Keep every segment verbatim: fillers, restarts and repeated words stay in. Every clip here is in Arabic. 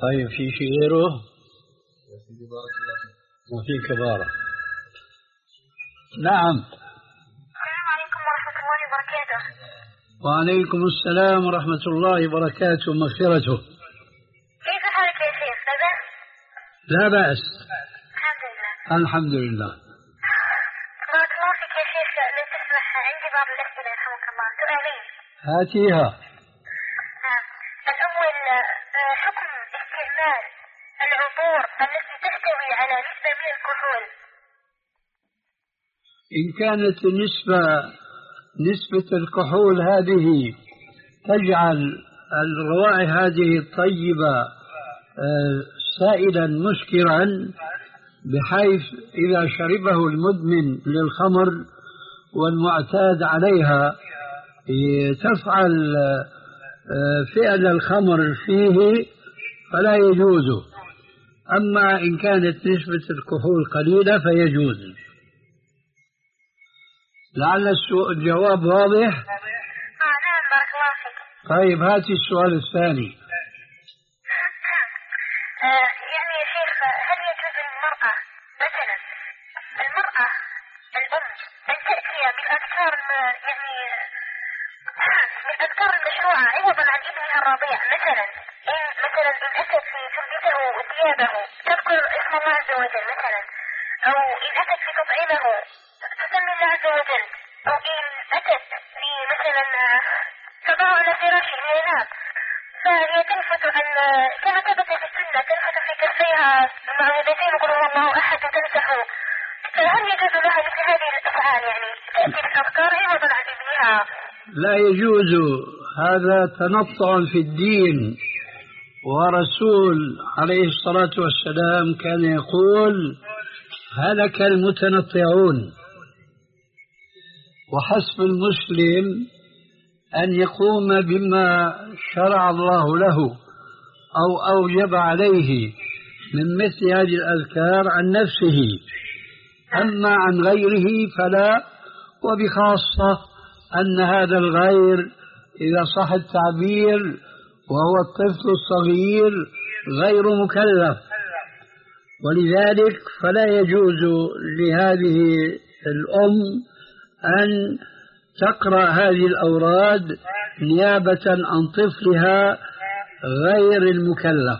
طيب في شيء غيره؟ وفيك بارك. نعم. السلام عليكم ورحمة الله وبركاته. وعليكم السلام ورحمة الله وبركاته ومغفرته. كيف حالك يا شيخ؟ لا بأس؟ لا بأس. الحمد لله. الحمد لله. بارك الله فيك يا شيخ، لو تسمح عندي بعض الأسئلة يرحمك الله، سؤالين. هاتيها. نعم. الأول حكم استعمال العبور التي تحتوي على نسبة من الكحول. إن كانت النسبة نسبة الكحول هذه تجعل الروائح هذه الطيبة سائلا مسكرا بحيث إذا شربه المدمن للخمر والمعتاد عليها تفعل فعل الخمر فيه فلا يجوز. أما إن كانت نسبة الكحول قليلة فيجوز. لعل الجواب واضح. آه نعم بارك الله فيك. طيب هاتي السؤال الثاني. آه يعني يا شيخ، هل يجوز للمرأة مثلا المرأة الأم أن تأتي بالأذكار يعني بالأذكار المشروعة عوضا عن ابنها الرضيع؟ مثلا إن مثلا إن أتت في تلبسه ثيابه تذكر اسم الله عز وجل مثلا، أو إن أتت في تطعيمه تسمي الله عز وجل، أو إن أتت في مثلا تضع على فراشه لينام فهي تلفت عن كما ثبت في السنة تلفت في كفيها المعوذتين قل هو الله أحد تمسح، فهل يجوز لها مثل هذه الأفعال يعني تأتي بالأذكار عوضا عن ابنها؟ لا يجوز، هذا تنطع في الدين. ورسول عليه الصلاة والسلام كان يقول هلك المتنطعون. وحسب المسلم أن يقوم بما شرع الله له أو أوجب عليه من مثل هذه الأذكار عن نفسه، أما عن غيره فلا. وبخاصة أن هذا الغير إذا صح التعبير وهو الطفل الصغير غير مكلف، ولذلك فلا يجوز لهذه الأم أن تقرأ هذه الأوراد نيابة عن طفلها غير المكلف.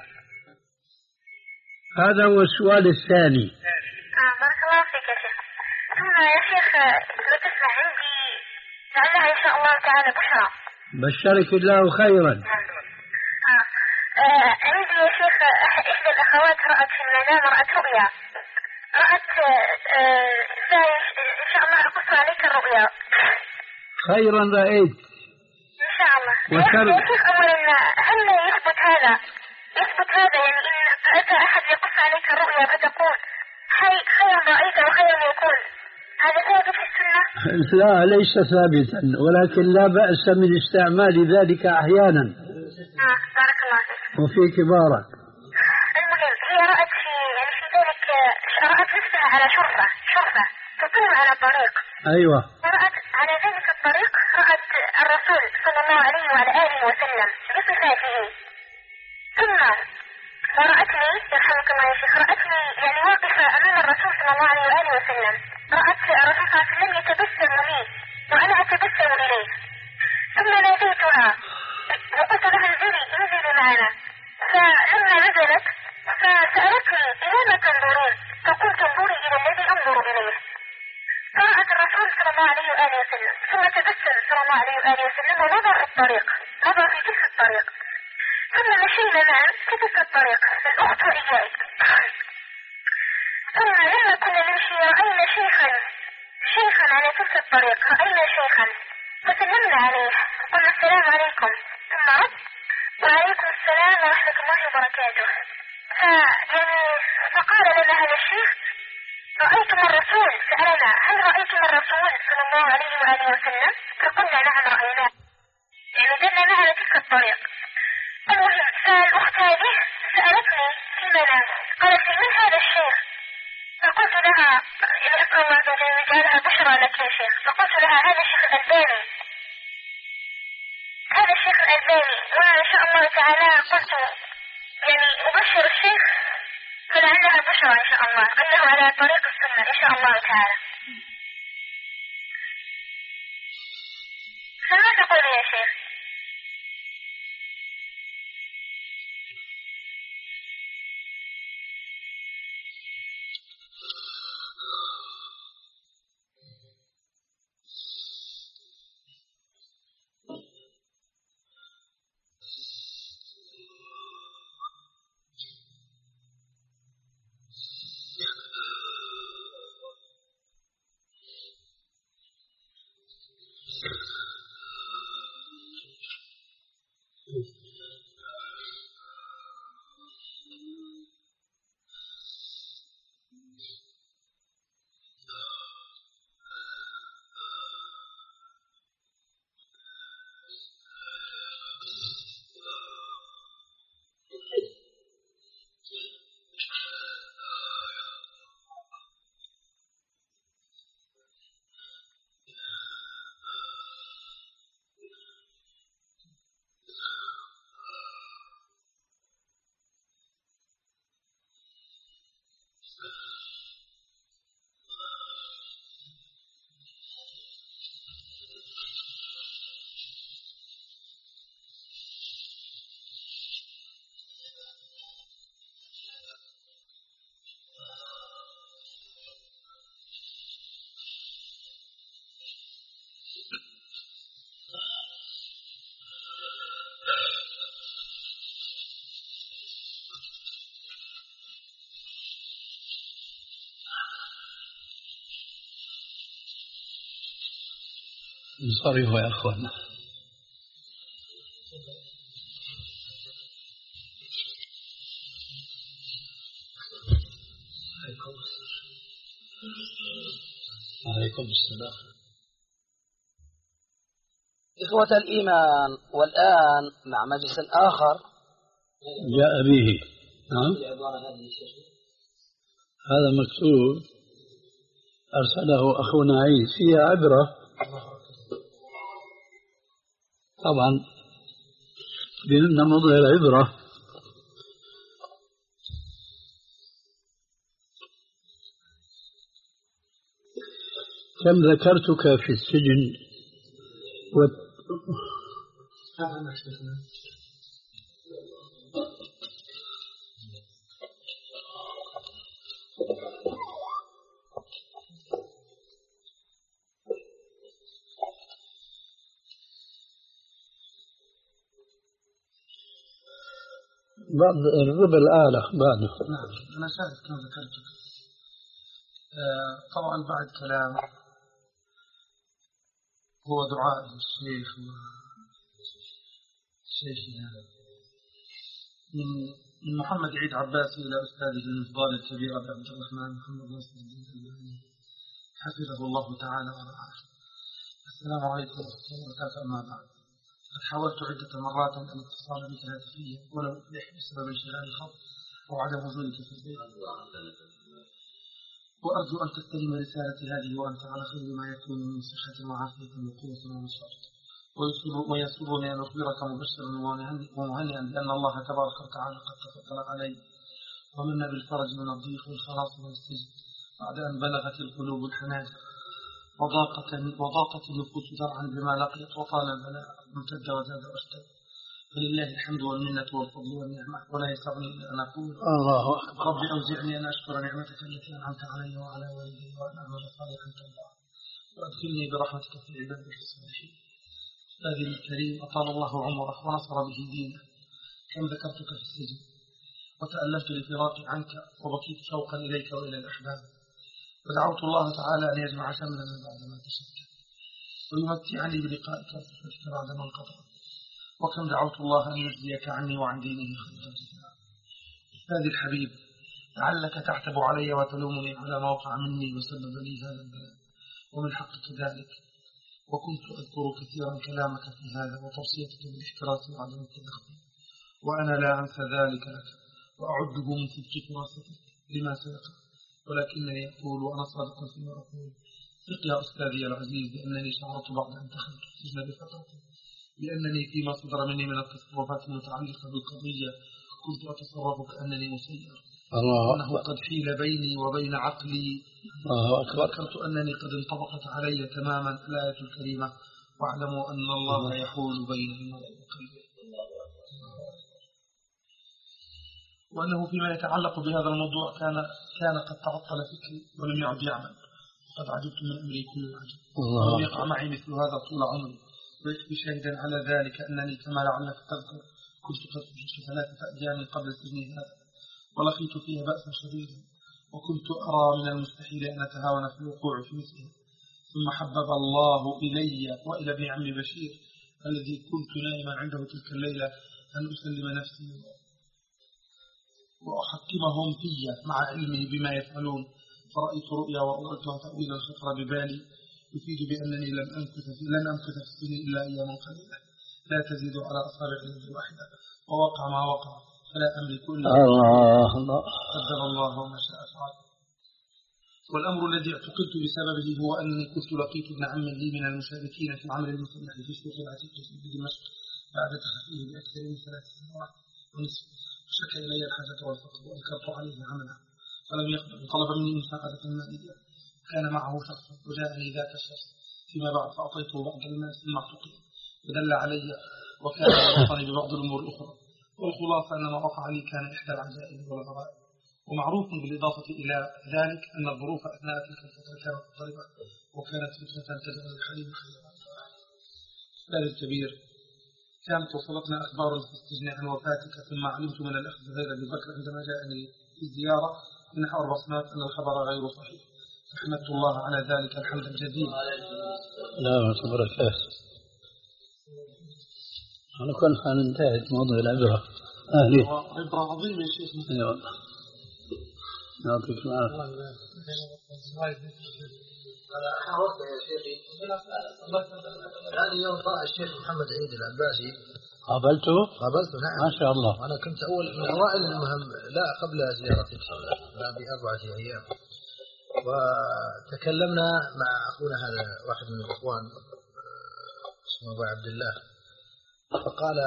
هذا هو السؤال الثاني. آه بارك الله فيك يا شيخ. ثم يا شيخ لو تسمع عندي لعلها إن شاء الله تعالى بشرى. بشرك الله خيرا. آه. آه عندي يا شيخ إحدى الأخوات رأت في المنام رأت رؤيا، رأت آه إن شاء الله أقص عليك الرؤيا. خيرا رأيت إن شاء الله. وشر... يا شيخ أولا هل يثبت هذا يثبت هذا يعني إن أتى أحد يقص عليك الرؤيا فتقول خيرا رأيت وخيرا يكون، هذا ثابت في السنة؟ لا ليس ثابتا، ولكن لا بأس من استعمال ذلك أحيانا. آه بارك الله فيك. وفيك بارك. المهم هي رأت في يعني في ذلك رأت نفسها على شرفة شرفة تطير على طريق. أيوة. ورأت على ذلك الطريق رأت الرسول صلى الله عليه وعلى آله وسلم بصفاته، ثم ورأتني يرحمك الله يا شيخ رأتني يعني واقفة أمام الرسول صلى الله عليه وآله وسلم، رأت الرسول صلى الله عليه وسلم يتبسم لي وأنا أتبسم إليه، ثم ناديتها وقلت لها انزلي انزلي معنا، فلما نزلت فسألتني إلى ما تنظرين؟ فقلت انظري إلى الذي أنظر إليه. فرأت الرسول صلى الله عليه وآله وسلم ثم تبسم صلى الله عليه وآله وسلم ونظر في الطريق، نظر في تلك الطريق، ثم مشينا معا في تلك الطريق الأخت وإياي. ثم لما كنا نمشي رأينا شيخا شيخا على تلك الطريق، رأينا شيخا فسلمنا عليه قلنا السلام عليكم، ثم رد وعليكم السلام ورحمة الله وبركاته. فيعني فقال لنا هذا الشيخ رأيتم الرسول؟ سألنا هل رأيتم الرسول صلى الله عليه وآله وسلم؟ فقلنا نعم رأيناه، يعني دلنا معنا تلك الطريق. المهم فالأخت هذه سألتني في المنام قالت لي من هذا الشيخ؟ فقلت لها يعني أسأل الله عز وجل يجعلها بشرى لك يا شيخ، فقلت لها هذا الشيخ الألباني، هذا الشيخ الألباني. وإن شاء الله تعالى قلت يعني أبشر الشيخ فلعلها بشرى إن شاء الله أنه على طريق السنة إن شاء الله تعالى. فما تقول يا شيخ؟ انصرفوا يا أخوانا. عليكم السلام. إخوة الإيمان، والآن مع مجلس آخر جاء به. نعم، هذا مكتوب أرسله أخونا عيسى، فيها عبرة طبعا بأن موضع العبرة كم ذكرتك في السجن و... بعد الربع الآلة بعده. نعم أنا شاهد كما ذكرت. آه طبعا بعد كلام هو دعاء للشيخ شيخنا من من محمد عيد عباسي إلى أستاذه المفضل الكبير أبي عبد الرحمن محمد ناصر الدين الألباني حفظه الله تعالى ورعاه. السلام عليكم ورحمة الله وبركاته. أما بعد، قد حاولت عدة مرات الاتصال بك هاتفيا ولم أفلح بسبب انشغال الخط وعدم وجودك في البيت، وأرجو أن تستلم رسالتي هذه وأنت على خير ما يكون من صحة وعافية وقوة ونشاط، ويسرني أن أخبرك مبشرا ومهنئا بأن الله تبارك وتعالى قد تفضل علي ومن بالفرج من الضيق والخلاص من السجن بعد أن بلغت القلوب الحناجر وضاقت وضاقت النفوس ذرعا بما لقيت وطال البلاء امتد وزاد واشتد، فلله الحمد والمنة والفضل والنعمة، ولا يسعني إلا أن أقول الله رب أوزعني أن أشكر نعمتك التي أنعمت علي وعلى والدي وأن أعمل صالحا ترضاه وأدخلني برحمتك في عبادك الصالحين. أستاذي الكريم أطال الله عمره ونصر به دينه، كم ذكرتك في السجن وتألمت لفراقي عنك وبكيت شوقا إليك وإلى الأحباب، ودعوت الله تعالى أن يجمع شملنا بعدما تشتت ويمتعني بلقائك وصفتك بعدما انقطعت، وكم دعوت الله أن يجزيك عني وعن دينه خير الجزاء. أستاذي الحبيب، لعلك تعتب علي وتلومني على ما وقع مني وسبب لي هذا البلاء، ومن حقك ذلك، وكنت أذكر كثيرا كلامك في هذا وتوصيتك بالاحتراس وعدم التدخل، وأنا لا أنسى ذلك لك وأعده من صدق فراستك لما سيقع، ولكنني أقول وأنا صادق فيما أقول ثق يا أستاذي العزيز بأنني شعرت بعد أن دخلت السجن بفترة بأنني فيما صدر مني من التصرفات المتعلقة بالقضية كنت أتصرف كأنني مسير، الله وأنه قد حيل بيني وبين عقلي. الله أكبر. ذكرت أنني قد انطبقت علي تماما الآية الكريمة واعلموا أن الله يحول بين المرء وقلبه، وأنه فيما يتعلق بهذا الموضوع كان كان قد تعطل فكري ولم يعد يعمل، وقد عجبت من أمري كل العجب، ولم يقع معي مثل هذا طول عمري. ويكفي شاهدا على ذلك أنني كما لعلك تذكر كنت قد وجدت ثلاثة أيام قبل سجن هذا ولقيت فيها بأسا شديدا، وكنت أرى من المستحيل أن أتهاون في الوقوع في مثله. ثم حبب الله إلي وإلى ابن عمي بشير الذي كنت نائما عنده تلك الليلة أن أسلم نفسي وأحكمهم في مع علمه بما يفعلون، فرأيت رؤيا وأردتها تأويلا خطر ببالي يفيد بأنني لم أمكث في لن أمكث في السجن إلا أيام قليلة لا تزيد على أصابع اليد الواحدة، ووقع ما وقع فلا أملك إلا الله الله قدر الله وما شاء فعل. والأمر الذي اعتقلت بسببه هو أني كنت لقيت ابن عم لي من المشاركين في العمل المسلح في السوق العتيق في دمشق بعد تخفيه بأكثر من ثلاث سنوات ونصف، شكى إلي الحاجة والفقر وأنكرت عليه عمله فلم يقبل، طلب مني مساعدة مالية، كان معه شخص وجاءني ذاك الشخص فيما بعد فأعطيته بعض المال ثم اعتقل ودل علي وكان يوصني ببعض الأمور الأخرى. والخلاصة أن ما وقع لي كان إحدى العجائب والغرائب. ومعروف بالإضافة إلى ذلك أن الظروف أثناء تلك الفترة كانت مضطربة وكانت فترة تجعل الحليم خيرا. هذا الكبير كانت وصلتنا أخبار في السجن عن وفاتك، ثم علمت من الأخ زهير بن بكر عندما جاءني في الزيارة من نحو أربع سنوات أن الخبر غير صحيح، فحمدت الله على ذلك الحمد الجزيل. لا صبرك على كل حال انتهت موضوع العبرة. أهلي عبرة عظيمة يا شيخ. أيوة يعطيك العافية. أنا حاولت يا شيخي هذه يوم طلع الشيخ محمد عيد العباسي قابلته؟ قابلته نعم ما شاء الله. وأنا كنت أول من أوائل المهم لا قبل زيارتك لا بأربعة أيام، وتكلمنا مع أخونا هذا واحد من الإخوان اسمه أبو عبد الله، فقال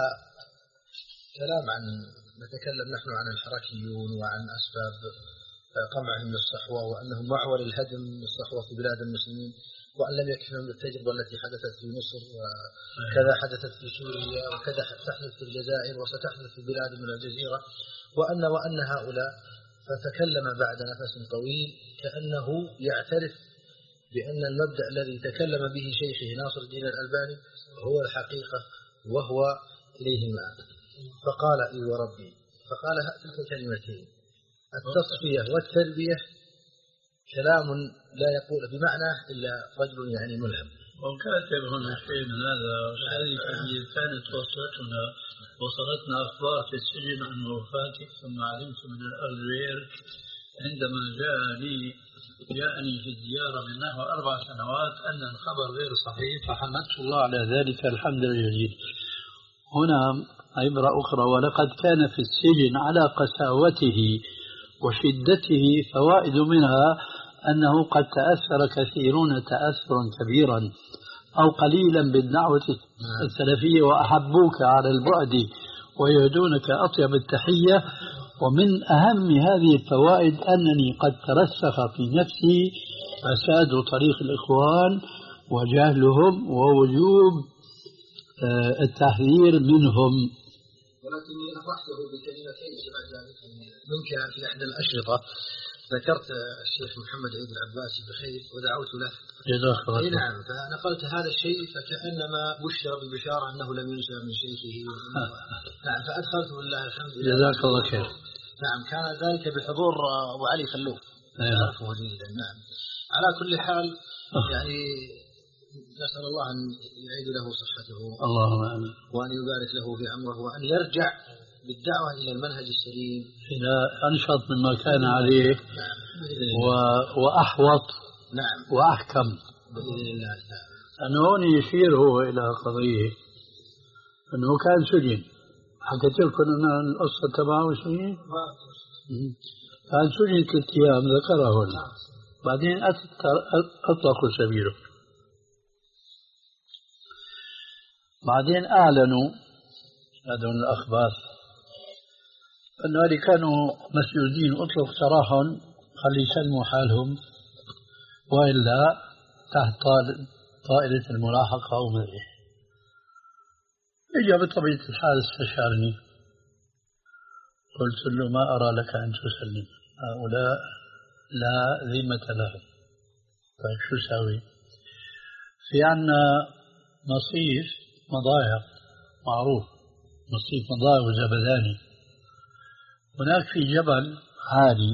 كلام عن نتكلم نحن عن الحركيون وعن أسباب قمعهم للصحوة وأنهم معول الهدم للصحوة في بلاد المسلمين، وأن لم يكفهم التجربة التي حدثت في مصر وكذا حدثت في سوريا وكذا تحدث في الجزائر وستحدث في بلاد من الجزيرة، وأن وأن هؤلاء. فتكلم بعد نفس طويل كأنه يعترف بأن المبدأ الذي تكلم به شيخه ناصر الدين الألباني هو الحقيقة وهو إليه المآب. فقال إي وربي، فقال تلك الكلمتين التصفية والتربية كلام لا يقول بمعنى إلا رجل يعني ملهم. وكاتب هنا شيء من هذا وذلك اللي كانت وصلتنا وصلتنا أخبار في السجن عن وفاتك، ثم علمت من الأغوير عندما جاء لي جاءني في الزيارة من نحو أربع سنوات أن الخبر غير صحيح، فحمدت الله على ذلك الحمد الجزيل. هنا عبرة أخرى، ولقد كان في السجن على قساوته وشدته فوائد منها أنه قد تأثر كثيرون تأثرا كبيرا أو قليلا بالدعوة السلفية وأحبوك على البعد ويهدونك أطيب التحية. ومن أهم هذه الفوائد أنني قد ترسخ في نفسي فساد طريق الإخوان وجهلهم ووجوب التحذير منهم. ولكني أفحته بكلمتين سمعت ممكن في إحدى الأشرطة ذكرت الشيخ محمد عيد العباسي بخير ودعوت له. جزاك الله خير. نعم، فنقلت هذا الشيء فكأنما بشر بالبشارة أنه لم ينسى من شيخه. نعم، فأدخلته بالله الحمد لله. جزاك الله خير. نعم، كان ذلك بحضور أبو علي خلوف. أعرفه جيدا. نعم، على كل حال يعني نسأل الله أن يعيد له صحته. اللهم آمين. وأن يبارك له في عمره وأن يرجع بالدعوة إلى المنهج السليم إلى أنشط مما كان عليه. نعم. و... وأحوط. نعم. وأحكم بإذن الله تعالى. أنه هون يشير هو إلى قضية أنه كان سجن. حكيت لكم أن القصة تبعه سجن؟ كان سجن ثلاث أيام ذكرها هنا، بعدين أطلقوا سبيله. بعدين أعلنوا هذول الأخبار أنه اللي كانوا مسجونين أطلق سراحهم خلي يسلموا حالهم، وإلا تحت طائلة الملاحقة أو مدري. إجا بطبيعة الحال استشارني، قلت له ما أرى لك أن تسلم، هؤلاء لا ذمة لهم. طيب شو ساوي؟ في عنا مصيف مضايق معروف، مصيف مضايق وزبداني، هناك في جبل عالي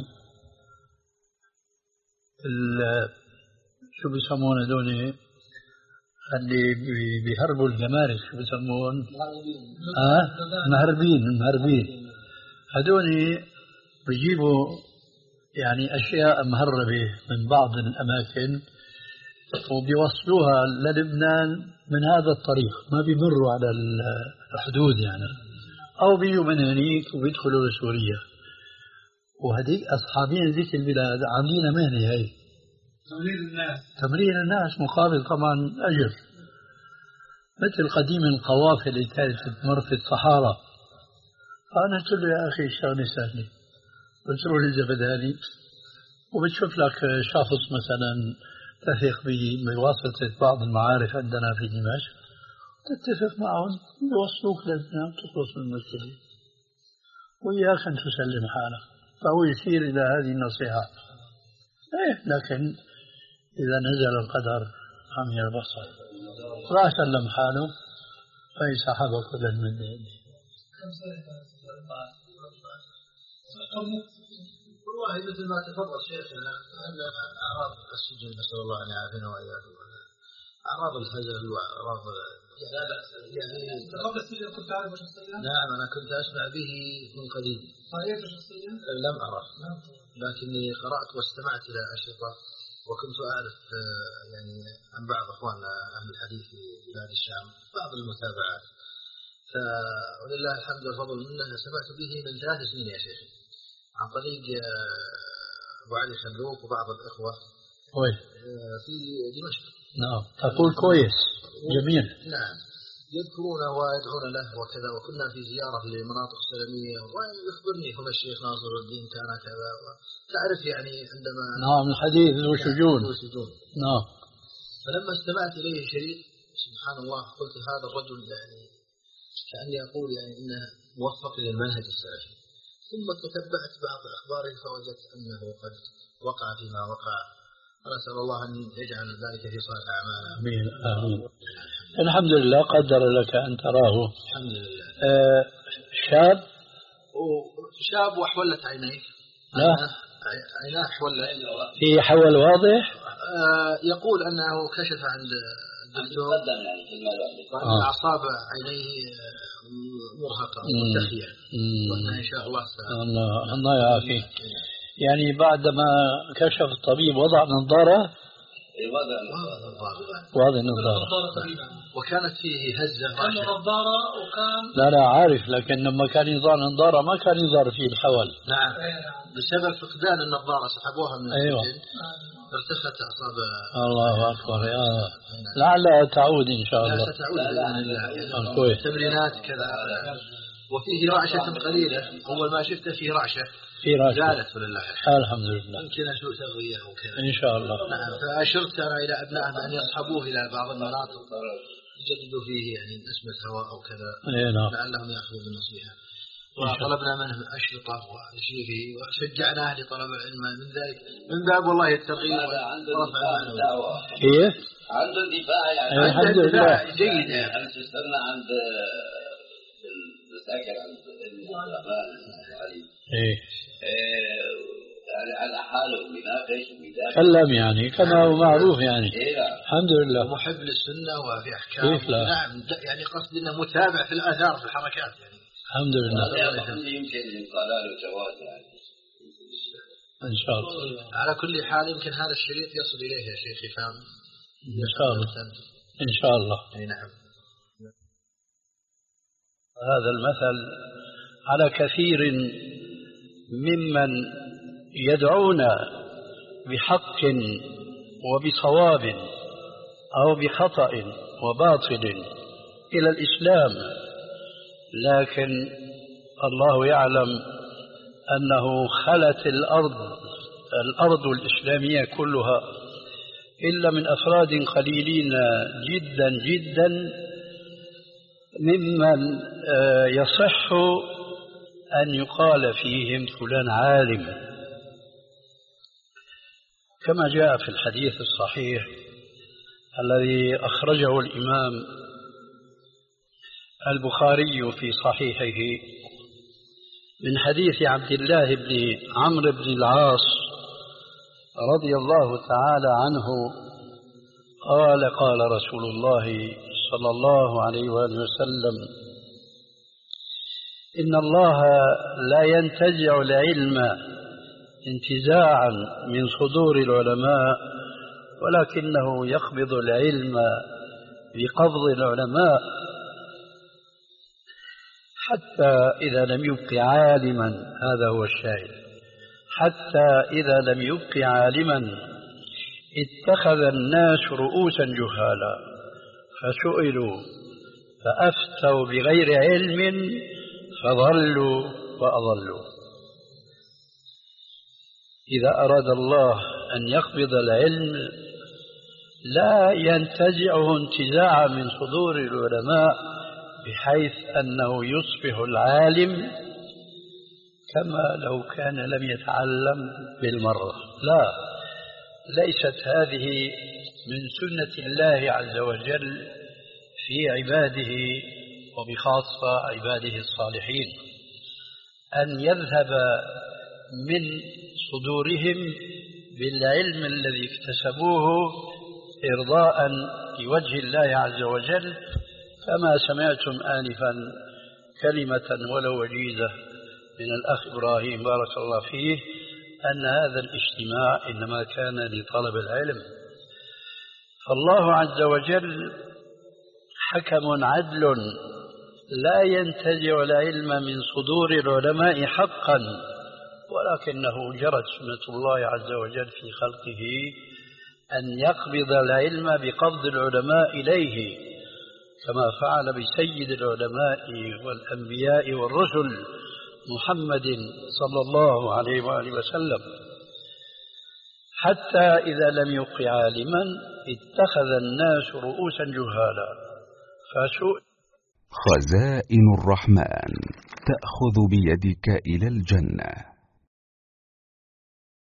شو بيسمونه دوني اللي بيهربوا الجمارك، شو بيسمون؟ اه مهربين المهربين هذول بيجيبوا يعني أشياء مهربة من بعض الأماكن وبيوصلوها للبنان من هذا الطريق، ما بيمروا على الحدود يعني، أو بيجوا من هنيك وبيدخلوا لسوريا. وهذيك أصحابين ذيك البلاد عاملين مهنة هي تمرين الناس، تمرين الناس مقابل طبعا أجر، مثل قديم القوافل اللي كانت تمر في الصحارى. فأنا قلت له يا أخي الشغلة سهلة، بتروح للزبداني وبتشوف لك شخص مثلا تثق به بواسطة بعض المعارف عندنا في دمشق، تتفق معهم يوصلوك للبنان تخلص من المشكلة، وإياك أن تسلم حالك. فهو يسير إلى هذه النصيحة. إيه لكن إذا نزل القدر عمي البصر راح سلم حاله فيسحب كل المدين. والله مثل ما تفضل شيخنا أن أعراض السجن نسأل الله أن يعافينا وإياكم، أعراض الهزل وأعراض يعني قبل السجن كنت تعرف شخصيا؟ نعم أنا كنت أسمع به من قديم. رأيته شخصيا؟ لم أره، لكني قرأت واستمعت إلى أشرطة، وكنت أعرف يعني عن بعض أخواننا أهل الحديث في بلاد الشام بعض المتابعات، فولله الحمد والفضل منه سمعت به من ثلاث سنين يا شيخ عن طريق أبو علي خلوق وبعض الإخوة كويس في دمشق. نعم تقول كويس جميل. نعم يذكرون ويدعون له وكذا، وكنا في زيارة للمناطق السلمية ويخبرني هنا الشيخ ناصر الدين كان كذا، تعرف يعني عندما نعم الحديث ذو شجون. نعم فلما استمعت إليه شريط سبحان الله قلت هذا الرجل يعني كأني أقول يعني إنه موفق للمنهج السلفي. ثم تتبعت بعض أخباره فوجدت أنه قد وقع فيما وقع، ونسأل الله أن يجعل ذلك في صالح أعمالنا. آمين آمين. الحمد لله قدر لك أن تراه. الحمد لله. آه شاب شاب وحولت عينيه. لا عيناه حولت. في حول واضح. آه يقول أنه كشف عند الدكتور وأن أعصاب عينيه مرهقة مرتخية، وأن إن شاء الله الله الله يعافيه. يعني بعدما كشف الطبيب وضع نظارة وضع نظارة وكانت فيه هزة نظارة وكان لا لا عارف، لكن لما كان يظهر نظارة ما كان يظهر فيه الحول. نعم بسبب فقدان النظارة سحبوها من أيوة. السجن ارتخت أعصاب. الله أكبر يا لعلها تعود إن شاء الله. لا ستعود بإذن الله. تمرينات كذا. وفيه رعشة قليلة، أول ما شفته فيه رعشة في رعشة زالت ولله الحمد لله. يمكن سوء تغذية أو كذا إن شاء الله. نعم فأشرت أنا إلى أبنائنا أن يصحبوه إلى بعض المناطق يجددوا فيه يعني نسمة هواء أو كذا. إيه نعم. لعلهم يأخذوا بالنصيحة. وطلبنا منهم أشرطة وشيفي وشجعناه لطلب العلم من ذلك من باب والله الترغيب ورفع المعنوي. كيف؟ عنده دفاع يعني الحمد لله جيد. يعني تستنى عند المساكن عند الأمان علي. إيه. يعني على حاله ويناقش ويدافع. تكلم يعني كما هو معروف يعني. الحمد لله. ومحب للسنة وفي أحكام. كيف لا؟ نعم يعني قصدي إنه متابع في الآثار في الحركات يعني. الحمد لله. يمكن يقال له جواز يعني. إن شاء الله. على كل حال يمكن هذا الشريط يصل إليه يا شيخ فهم. إن شاء الله. إن شاء الله. أي نعم. هذا المثل على كثير ممن يدعون بحق وبصواب أو بخطأ وباطل إلى الإسلام، لكن الله يعلم أنه خلت الأرض الأرض الإسلامية كلها إلا من أفراد قليلين جدا جدا ممن يصح أن يقال فيهم فلان عالم، كما جاء في الحديث الصحيح الذي أخرجه الإمام البخاري في صحيحه من حديث عبد الله بن عمرو بن العاص رضي الله تعالى عنه قال قال رسول الله صلى الله عليه وآله وسلم: إن الله لا ينتزع العلم انتزاعا من صدور العلماء، ولكنه يقبض العلم بقبض العلماء، حتى إذا لم يبق عالما، هذا هو الشاهد، حتى إذا لم يبق عالما اتخذ الناس رؤوسا جهالا فسئلوا فأفتوا بغير علم فضلوا وأضلوا. إذا أراد الله أن يقبض العلم لا ينتزعه انتزاعا من صدور العلماء بحيث أنه يصبح العالم كما لو كان لم يتعلم بالمرة، لا، ليست هذه من سنة الله عز وجل في عباده وبخاصة عباده الصالحين، أن يذهب من صدورهم بالعلم الذي اكتسبوه إرضاء لوجه الله عز وجل، كما سمعتم آنفا كلمة ولو وجيزة من الأخ إبراهيم بارك الله فيه أن هذا الاجتماع إنما كان لطلب العلم. فالله عز وجل حكم عدل لا ينتزع العلم من صدور العلماء حقا، ولكنه جرت سنة الله عز وجل في خلقه أن يقبض العلم بقبض العلماء إليه، كما فعل بسيد العلماء والأنبياء والرسل محمد صلى الله عليه وآله وسلم، حتى إذا لم يبق عالما اتخذ الناس رؤوسا جهالا فسئل. خزائن الرحمن تأخذ بيدك إلى الجنة.